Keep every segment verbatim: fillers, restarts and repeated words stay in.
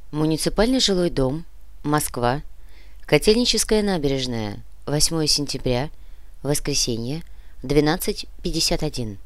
Муниципальный жилой дом, Москва, Котельническая набережная, восьмое сентября, воскресенье, двенадцать пятьдесят один.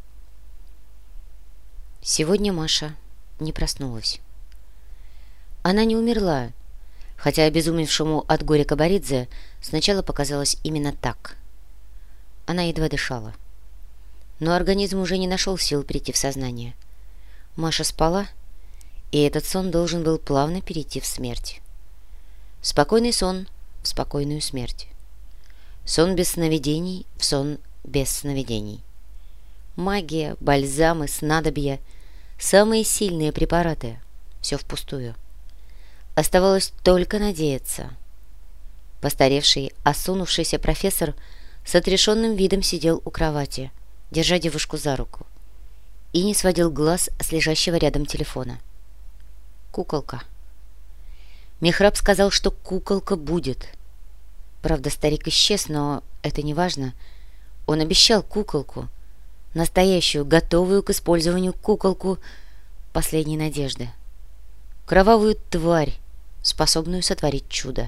Сегодня Маша не проснулась. Она не умерла, хотя обезумевшему от горя Кабаридзе сначала показалось именно так. Она едва дышала. Но организм уже не нашел сил прийти в сознание. Маша спала, и этот сон должен был плавно перейти в смерть. Спокойный сон в спокойную смерть. Сон без сновидений в сон без сновидений. Магия, бальзамы, снадобья, самые сильные препараты — все впустую. Оставалось только надеяться. Постаревший, осунувшийся профессор с отрешенным видом сидел у кровати, держа девушку за руку, и не сводил глаз с лежащего рядом телефона. Куколка. Михраб сказал, что куколка будет. Правда, старик исчез, но это не важно. Он обещал куколку, настоящую, готовую к использованию куколку последней надежды. Кровавую тварь, способную сотворить чудо.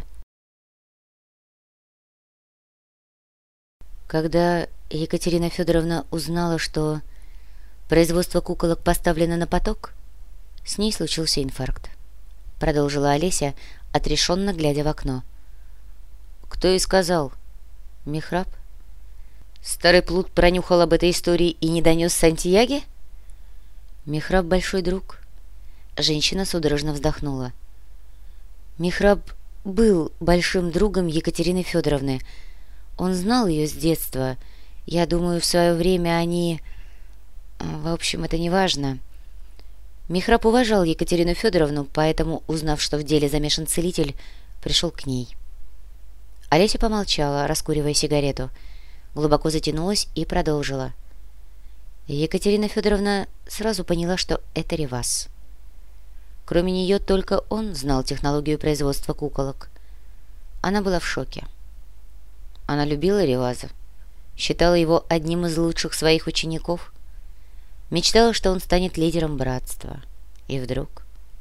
Когда Екатерина Федоровна узнала, что производство куколок поставлено на поток, с ней случился инфаркт. Продолжила Олеся, отрешенно глядя в окно. «Кто и сказал?» «Михраб?» «Старый плут пронюхал об этой истории и не донес Сантьяге?» «Михраб большой друг». Женщина судорожно вздохнула. Михраб был большим другом Екатерины Федоровны. Он знал ее с детства. Я думаю, в свое время они... В общем, это не важно. Михраб уважал Екатерину Федоровну, поэтому, узнав, что в деле замешан целитель, пришел к ней. Олеся помолчала, раскуривая сигарету, глубоко затянулась и продолжила. Екатерина Федоровна сразу поняла, что это Ревас. Кроме нее только он знал технологию производства куколок. Она была в шоке. Она любила Реваза, считала его одним из лучших своих учеников, мечтала, что он станет лидером братства. И вдруг...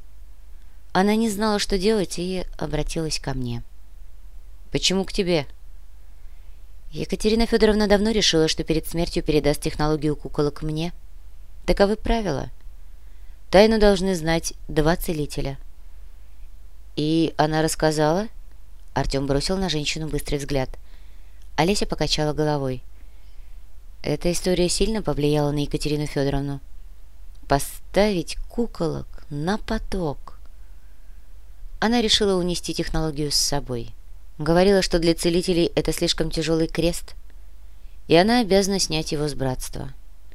Она не знала, что делать, и обратилась ко мне. «Почему к тебе?» Екатерина Федоровна давно решила, что перед смертью передаст технологию куколок мне. Таковы правила. Тайну должны знать два целителя. «И она рассказала?» Артем бросил на женщину быстрый взгляд. Олеся покачала головой. Эта история сильно повлияла на Екатерину Федоровну. Поставить куколок на поток. Она решила унести технологию с собой. Говорила, что для целителей это слишком тяжелый крест, и она обязана снять его с братства.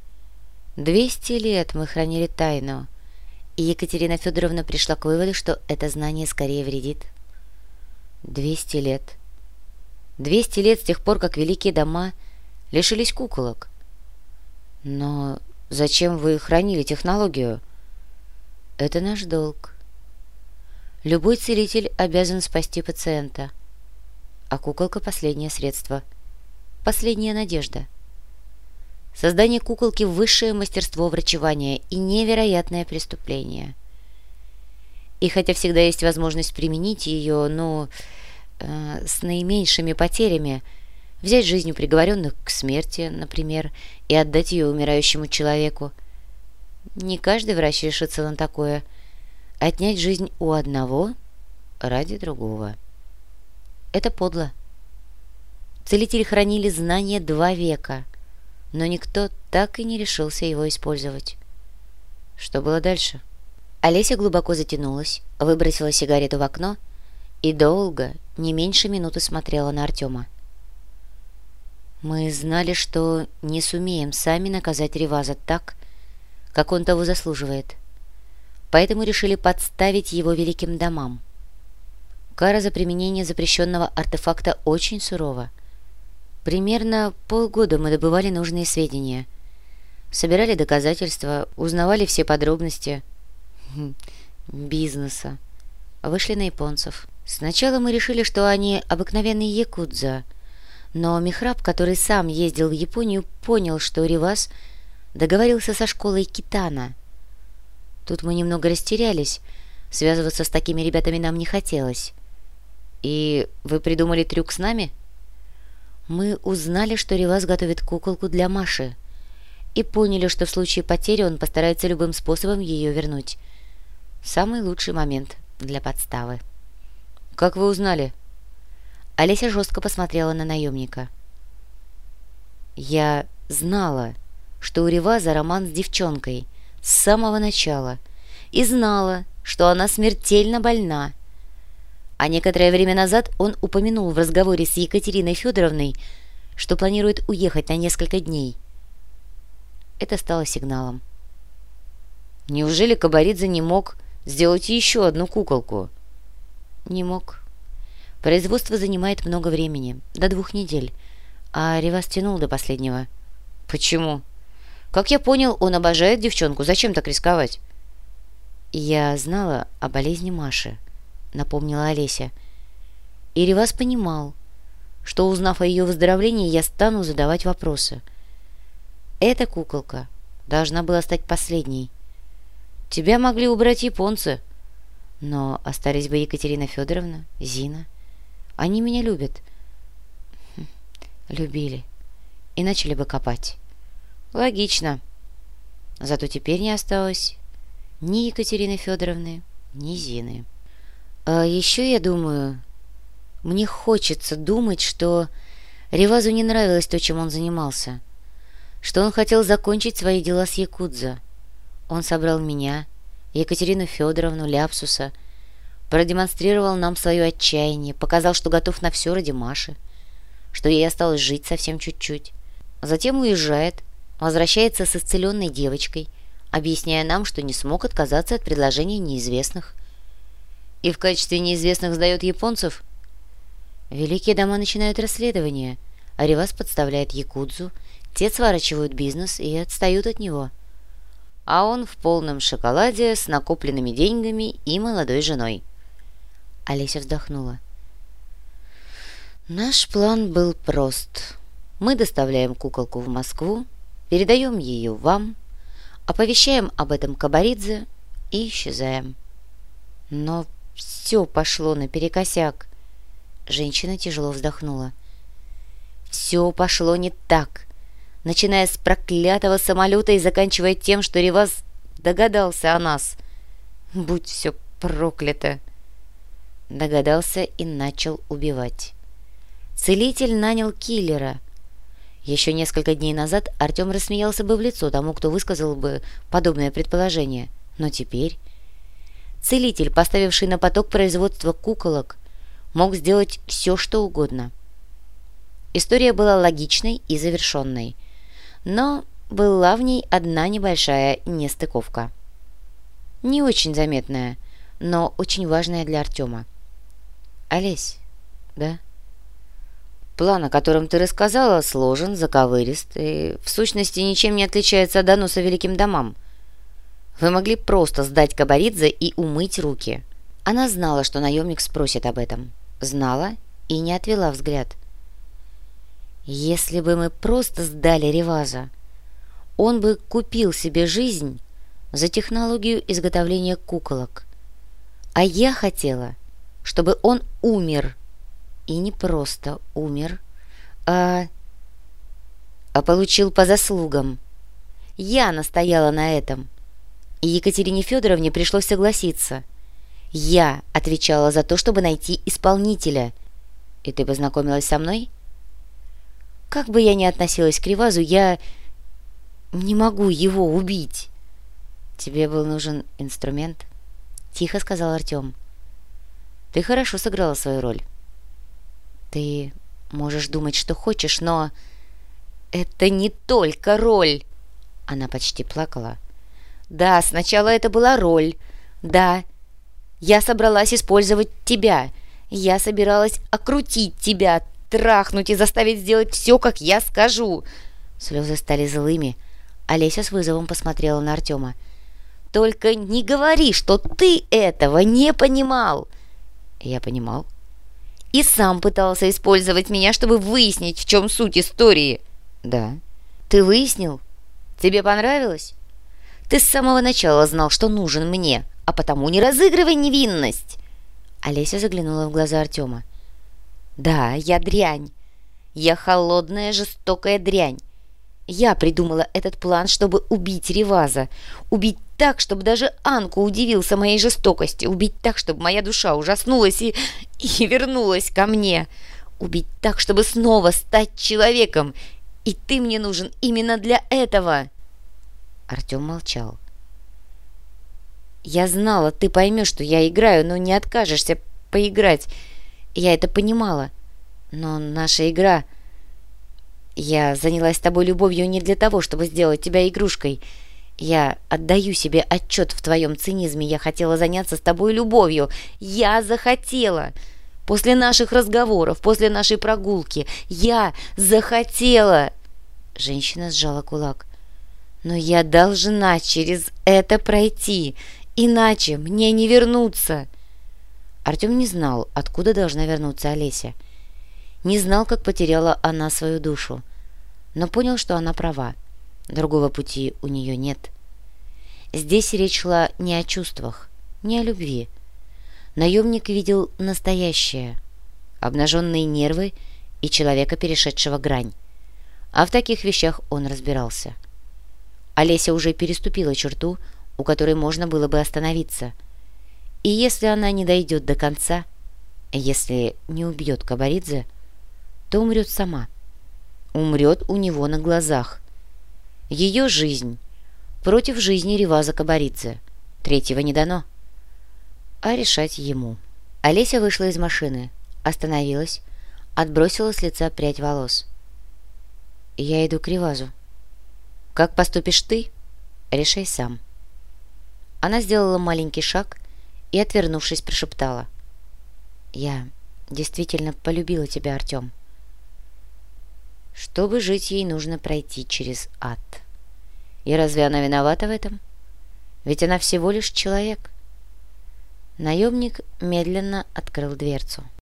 Двести лет мы хранили тайну, и Екатерина Федоровна пришла к выводу, что это знание скорее вредит. Двести лет. Двести лет с тех пор, как великие дома лишились куколок. Но зачем вы хранили технологию? Это наш долг. Любой целитель обязан спасти пациента. А куколка — последнее средство. Последняя надежда. Создание куколки — высшее мастерство врачевания и невероятное преступление. И хотя всегда есть возможность применить ее, ну, э, с наименьшими потерями, взять жизнь у приговоренных к смерти, например, и отдать ее умирающему человеку. Не каждый врач решится на такое. Отнять жизнь у одного ради другого. Это подло. Целители хранили знания два века, но никто так и не решился его использовать. Что было дальше? Олеся глубоко затянулась, выбросила сигарету в окно и долго, не меньше минуты смотрела на Артема. Мы знали, что не сумеем сами наказать Реваза так, как он того заслуживает. Поэтому решили подставить его великим домам. Кара за применение запрещенного артефакта очень сурова. Примерно полгода мы добывали нужные сведения. Собирали доказательства, узнавали все подробности бизнеса. Вышли на японцев. Сначала мы решили, что они обыкновенные якудза, но Михраб, который сам ездил в Японию, понял, что Ревас договорился со школой Китана. Тут мы немного растерялись, Связываться с такими ребятами нам не хотелось. И вы придумали трюк с нами? Мы узнали, что Реваз готовит куколку для Маши, и поняли, что в случае потери он постарается любым способом ее вернуть. Самый лучший момент для подставы. Как вы узнали? Олеся жестко посмотрела на наемника. Я знала, что у Реваза роман с девчонкой с самого начала, и знала, что она смертельно больна. А некоторое время назад он упомянул в разговоре с Екатериной Федоровной, что планирует уехать на несколько дней. Это стало сигналом. Неужели Кабаридзе не мог сделать еще одну куколку? Не мог. Производство занимает много времени, до двух недель, а Реваз тянул до последнего. Почему? Как я понял, он обожает девчонку. Зачем так рисковать? Я знала о болезни Маши, напомнила Олеся. И Реваз понимал, что, узнав о ее выздоровлении, я стану задавать вопросы. Эта куколка должна была стать последней. Тебя могли убрать японцы, но остались бы Екатерина Федоровна, Зина. Они меня любят. Хм, любили. И начали бы копать. Логично. Зато теперь не осталось ни Екатерины Федоровны, ни Зины. А еще я думаю... Мне хочется думать, что Ревазу не нравилось то, чем он занимался, что он хотел закончить свои дела с якудза. Он собрал меня, Екатерину Федоровну, Ляпсуса, продемонстрировал нам свое отчаяние, показал, что готов на все ради Маши, что ей осталось жить совсем чуть-чуть. Затем уезжает, возвращается с исцеленной девочкой, объясняя нам, что не смог отказаться от предложения неизвестных. И в качестве неизвестных сдает японцев. Великие дома начинают расследование, а Реваз подставляет якудзу, те сворачивают бизнес и отстают от него. А он в полном шоколаде с накопленными деньгами и молодой женой. Олеся вздохнула. Наш план был прост. Мы доставляем куколку в Москву, передаем ее вам, оповещаем об этом Кабаридзе и исчезаем. Но все пошло наперекосяк. Женщина тяжело вздохнула. Все пошло не так, начиная с проклятого самолета и заканчивая тем, что Реваз догадался о нас. Будь все проклято. Догадался и начал убивать. Целитель нанял киллера. Еще несколько дней назад Артем рассмеялся бы в лицо тому, кто высказал бы подобное предположение. Но теперь целитель, поставивший на поток производства куколок, мог сделать все, что угодно. История была логичной и завершенной, но была в ней одна небольшая нестыковка. Не очень заметная, но очень важная для Артема. «Олесь, да?» «План, о котором ты рассказала, сложен, заковырист и в сущности ничем не отличается от доноса великим домам. Вы могли просто сдать Кабаридзе и умыть руки». Она знала, что наемник спросит об этом. Знала и не отвела взгляд. «Если бы мы просто сдали Реваза, он бы купил себе жизнь за технологию изготовления куколок. А я хотела, чтобы он умер. И не просто умер, а... а получил по заслугам. Я настояла на этом, и Екатерине Федоровне пришлось согласиться. Я отвечала за то, чтобы найти исполнителя. И ты познакомилась со мной? Как бы я ни относилась к Ревазу, я не могу его убить». «Тебе был нужен инструмент?» — тихо сказал Артем. «Ты хорошо сыграла свою роль. Ты можешь думать, что хочешь, но это не только роль». Она почти плакала. «Да, сначала это была роль. Да, я собралась использовать тебя. Я собиралась окрутить тебя, трахнуть и заставить сделать все, как я скажу». Слезы стали злыми. Олеся с вызовом посмотрела на Артема. «Только не говори, что ты этого не понимал». «Я понимал». «И сам пытался использовать меня, чтобы выяснить, в чем суть истории». «Да». «Ты выяснил? Тебе понравилось? Ты с самого начала знал, что нужен мне, а потому не разыгрывай невинность!» Олеся заглянула в глаза Артема. «Да, я дрянь. Я холодная, жестокая дрянь. Я придумала этот план, чтобы убить Реваза. Убить так, чтобы даже Анку удивился моей жестокости. Убить так, чтобы моя душа ужаснулась и, и вернулась ко мне. Убить так, чтобы снова стать человеком. И ты мне нужен именно для этого!» Артем молчал. «Я знала, ты поймешь, что я играю, но не откажешься поиграть. Я это понимала. Но наша игра... Я занялась с тобой любовью не для того, чтобы сделать тебя игрушкой. Я отдаю себе отчет в твоем цинизме. Я хотела заняться с тобой любовью. Я захотела. После наших разговоров, после нашей прогулки. Я захотела!» Женщина сжала кулак. «Но я должна через это пройти, иначе мне не вернуться!» Артем не знал, откуда должна вернуться Олеся. Не знал, как потеряла она свою душу, но понял, что она права. Другого пути у нее нет. Здесь речь шла не о чувствах, не о любви. Наемник видел настоящее, обнаженные нервы и человека, перешедшего грань. А в таких вещах он разбирался. Олеся уже переступила черту, у которой можно было бы остановиться. И если она не дойдет до конца, если не убьет Кабаридзе, то умрет сама. Умрет у него на глазах. Ее жизнь против жизни Реваза Кабаридзе. Третьего не дано. А решать ему. Олеся вышла из машины, остановилась, отбросила с лица прядь волос. «Я иду к Ревазу. Как поступишь ты, решай сам». Она сделала маленький шаг и, отвернувшись, прошептала: «Я действительно полюбила тебя, Артем». Чтобы жить, ей нужно пройти через ад. И разве она виновата в этом? Ведь она всего лишь человек. Наемник медленно открыл дверцу.